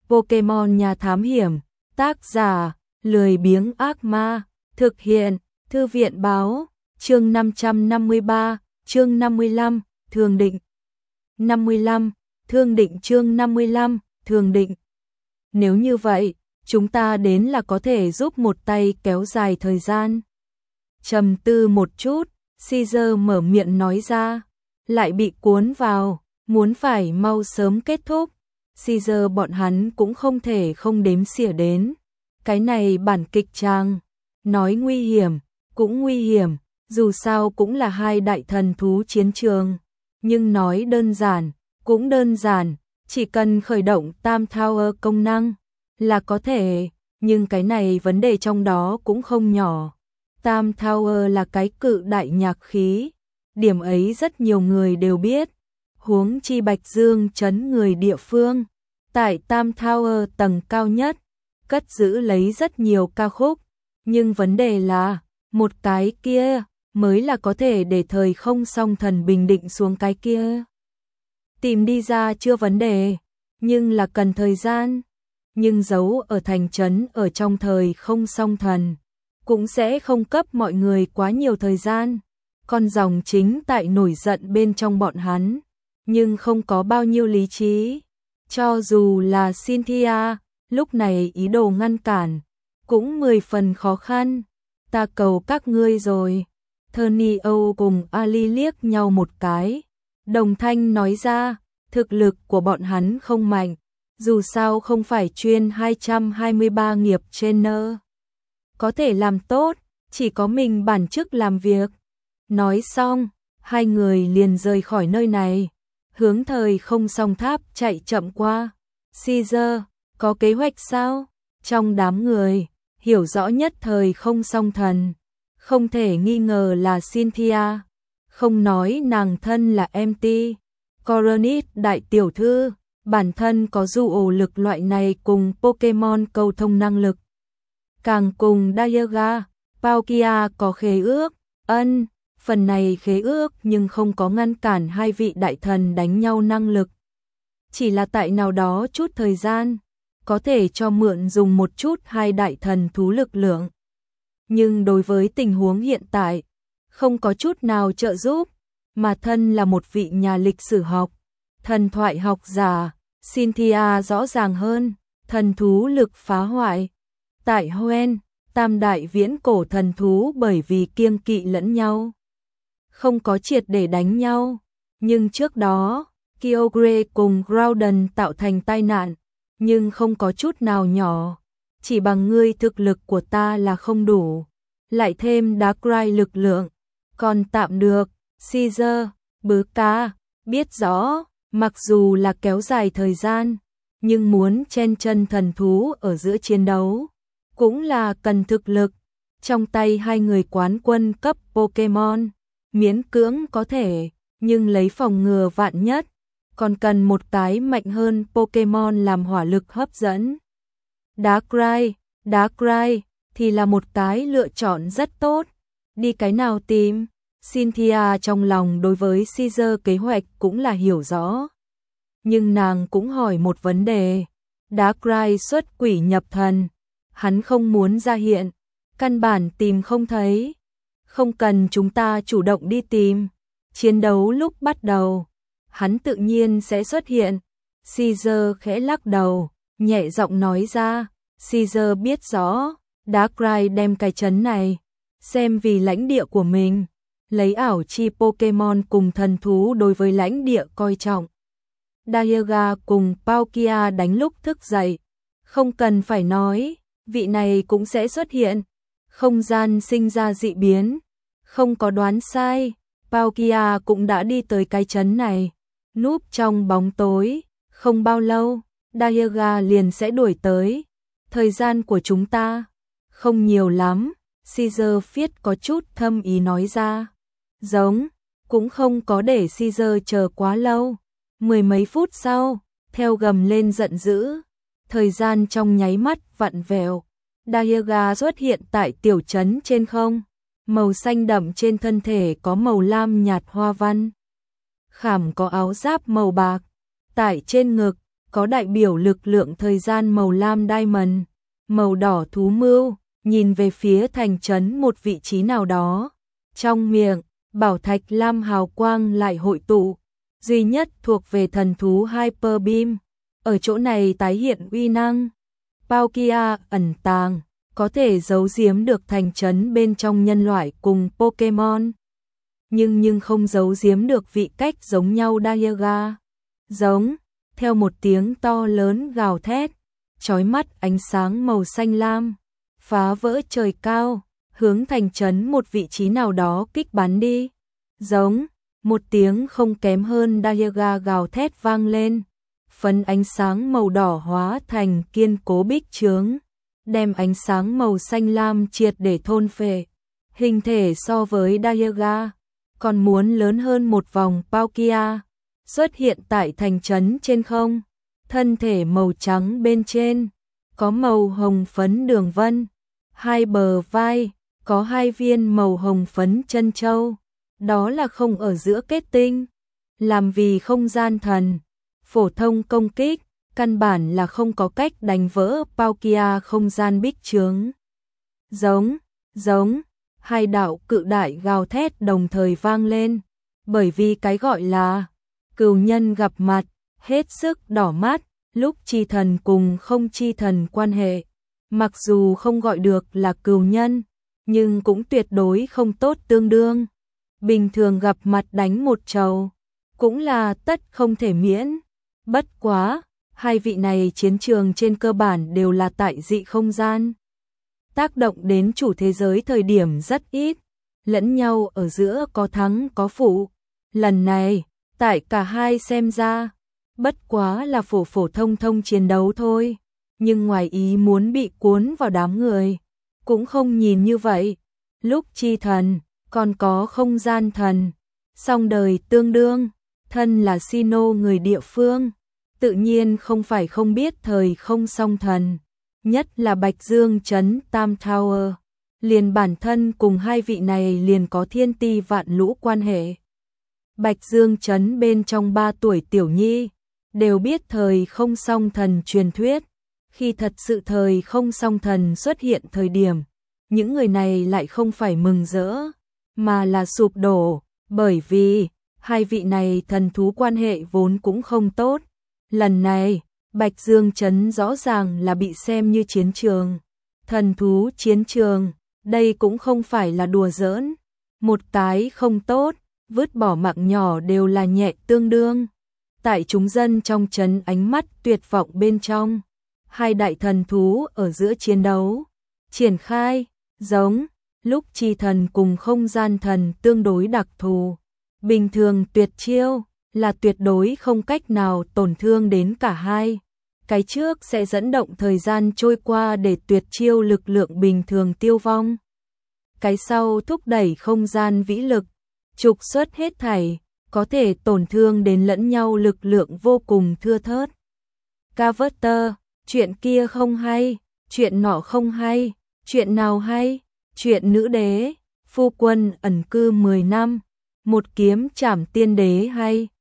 Pokemon Nhà Thám Hiểm, tác giả, lười biếng ác ma, thực hiện, Thư viện báo, chương 553, chương 55, Thường Định. 55, Thương Định chương 55, Thường Định. Nếu như vậy, chúng ta đến là có thể giúp một tay kéo dài thời gian. Trầm tư một chút, Caesar mở miệng nói ra, lại bị cuốn vào, muốn phải mau sớm kết thúc. Caesar bọn hắn cũng không thể không đếm xỉa đến. Cái này bản kịch trang, nói nguy hiểm, cũng nguy hiểm, dù sao cũng là hai đại thần thú chiến trường. Nhưng nói đơn giản, cũng đơn giản, chỉ cần khởi động Tam Tower công năng là có thể, nhưng cái này vấn đề trong đó cũng không nhỏ. Tam Tower là cái cự đại nhạc khí, điểm ấy rất nhiều người đều biết. Huống chi Bạch Dương trấn người địa phương, tại Tam Tower tầng cao nhất, cất giữ lấy rất nhiều ca khúc, nhưng vấn đề là, một cái kia mới là có thể để thời không song thần bình định xuống cái kia. Tìm đi ra chưa vấn đề, nhưng là cần thời gian, nhưng giấu ở thành trấn ở trong thời không song thần, cũng sẽ không cấp mọi người quá nhiều thời gian. Con rồng chính tại nổi giận bên trong bọn hắn, nhưng không có bao nhiêu lý trí. Cho dù là Cynthia, lúc này ý đồ ngăn cản, cũng 10 phần khó khăn. Ta cầu các ngươi rồi. Thernio cùng Ali liếc nhau một cái. Đồng thanh nói ra, thực lực của bọn hắn không mạnh, dù sao không phải chuyên 223 nghiệp trainer. Có thể làm tốt, chỉ có mình bản chức làm việc. Nói xong, hai người liền rời khỏi nơi này, hướng thời không song tháp chạy chậm qua. Caesar, có kế hoạch sao? Trong đám người, hiểu rõ nhất thời không song thần, không thể nghi ngờ là Cynthia, không nói nàng thân là MT. Coronis đại tiểu thư, bản thân có du ổ lực loại này cùng Pokemon cầu thông năng lực. Càng cùng Dialga, Palkia có khế ước, phần này khế ước nhưng không có ngăn cản hai vị đại thần đánh nhau năng lực. Chỉ là tại nào đó chút thời gian, có thể cho mượn dùng một chút hai đại thần thú lực lượng. Nhưng đối với tình huống hiện tại, không có chút nào trợ giúp, mà thân là một vị nhà lịch sử học, thần thoại học giả, Cynthia rõ ràng hơn, thần thú lực phá hoại. Tại Hoenn, tam đại viễn cổ thần thú bởi vì kiêng kỵ lẫn nhau, không có triệt để đánh nhau, nhưng trước đó, Kyogre cùng Groudon tạo thành tai nạn, nhưng không có chút nào nhỏ, chỉ bằng ngươi thực lực của ta là không đủ, lại thêm Darkrai lực lượng, còn tạm được. Caesar, bứ ca, biết rõ, mặc dù là kéo dài thời gian, nhưng muốn chen chân thần thú ở giữa chiến đấu, cũng là cần thực lực. Trong tay hai người quán quân cấp Pokemon, miễn cưỡng có thể, nhưng lấy phòng ngừa vạn nhất, còn cần một cái mạnh hơn Pokemon làm hỏa lực hấp dẫn. Darkrai thì là một cái lựa chọn rất tốt. Đi cái nào tìm? Cynthia trong lòng đối với Caesar kế hoạch cũng là hiểu rõ. Nhưng nàng cũng hỏi một vấn đề. Darkrai xuất quỷ nhập thần, hắn không muốn ra hiện, căn bản tìm không thấy. Không cần chúng ta chủ động đi tìm, chiến đấu lúc bắt đầu, hắn tự nhiên sẽ xuất hiện. Caesar khẽ lắc đầu, nhẹ giọng nói ra, Caesar biết rõ, Darkrai đem cái trấn này, xem vì lãnh địa của mình, lấy ảo chi Pokemon cùng thần thú đối với lãnh địa coi trọng. Dialga cùng Palkia đánh lúc thức dậy, không cần phải nói, vị này cũng sẽ xuất hiện. Không gian sinh ra dị biến, không có đoán sai, Palkia cũng đã đi tới cái trấn này, núp trong bóng tối, không bao lâu, Dialga liền sẽ đuổi tới. Thời gian của chúng ta không nhiều lắm, Caesar viết có chút thâm ý nói ra. Giống, cũng không có để Caesar chờ quá lâu. 10 mấy phút sau, theo gầm lên giận dữ, thời gian trong nháy mắt vặn vẹo. Dialga xuất hiện tại tiểu trấn trên không, màu xanh đậm trên thân thể có màu lam nhạt hoa văn. Khảm có áo giáp màu bạc, tại trên ngực có đại biểu lực lượng thời gian màu lam diamond, màu đỏ thú mưu, nhìn về phía thành trấn một vị trí nào đó. Trong miệng, bảo thạch lam hào quang lại hội tụ, duy nhất thuộc về thần thú Hyper Beam. Ở chỗ này tái hiện uy năng. Palkia ẩn tàng, có thể giấu giếm được thành trấn bên trong nhân loại cùng Pokemon. Nhưng không giấu giếm được vị cách giống nhau Dialga. Giống, theo một tiếng to lớn gào thét, chói mắt ánh sáng màu xanh lam, phá vỡ trời cao, hướng thành trấn một vị trí nào đó kích bắn đi. Giống, một tiếng không kém hơn Dialga gào thét vang lên. Phấn ánh sáng màu đỏ hóa thành kiên cố bích chướng, đem ánh sáng màu xanh lam triệt để thôn phệ. Hình thể so với Dialga còn muốn lớn hơn một vòng. Palkia xuất hiện tại thành trấn trên không, thân thể màu trắng bên trên có màu hồng phấn đường vân, hai bờ vai có hai viên màu hồng phấn chân châu, đó là không ở giữa kết tinh, làm vì không gian thần. Phổ thông công kích, căn bản là không có cách đánh vỡ Palkia không gian bích chướng. Giống, hai đạo cự đại gào thét đồng thời vang lên, bởi vì cái gọi là cừu nhân gặp mặt, hết sức đỏ mắt, lúc chi thần cùng không chi thần quan hệ. Mặc dù không gọi được là cừu nhân, nhưng cũng tuyệt đối không tốt tương đương. Bình thường gặp mặt đánh một trầu, cũng là tất không thể miễn. Bất quá, hai vị này chiến trường trên cơ bản đều là tại dị không gian. Tác động đến chủ thế giới thời điểm rất ít, lẫn nhau ở giữa có thắng có phụ. Lần này, tại cả hai xem ra, bất quá là phổ thông chiến đấu thôi, nhưng ngoài ý muốn bị cuốn vào đám người, cũng không nhìn như vậy. Lúc chi thần, còn có không gian thần, song đời tương đương, thân là Sinnoh người địa phương, tự nhiên không phải không biết thời không song thần, nhất là Bạch Dương trấn Tam Tower, liền bản thân cùng hai vị này liền có thiên ti vạn lũ quan hệ. Bạch Dương trấn bên trong 3 tuổi tiểu nhi, đều biết thời không song thần truyền thuyết, khi thật sự thời không song thần xuất hiện thời điểm, những người này lại không phải mừng rỡ, mà là sụp đổ, bởi vì hai vị này thần thú quan hệ vốn cũng không tốt. Lần này, Bạch Dương trấn rõ ràng là bị xem như chiến trường, thần thú chiến trường, đây cũng không phải là đùa giỡn, một cái không tốt, vứt bỏ mạng nhỏ đều là nhẹ tương đương. Tại chúng dân trong trấn ánh mắt tuyệt vọng bên trong, hai đại thần thú ở giữa chiến đấu, triển khai, giống, lúc chi thần cùng không gian thần tương đối đặc thù. Bình thường tuyệt chiêu là tuyệt đối không cách nào tổn thương đến cả hai. Cái trước sẽ dẫn động thời gian trôi qua để tuyệt chiêu lực lượng bình thường tiêu vong. Cái sau thúc đẩy không gian vĩ lực, trục xuất hết thảy, có thể tổn thương đến lẫn nhau lực lượng vô cùng thưa thớt. Carver, chuyện kia không hay, chuyện nọ không hay, chuyện nào hay, chuyện nữ đế, phu quân ẩn cư 10 năm, một kiếm trảm tiên đế hay.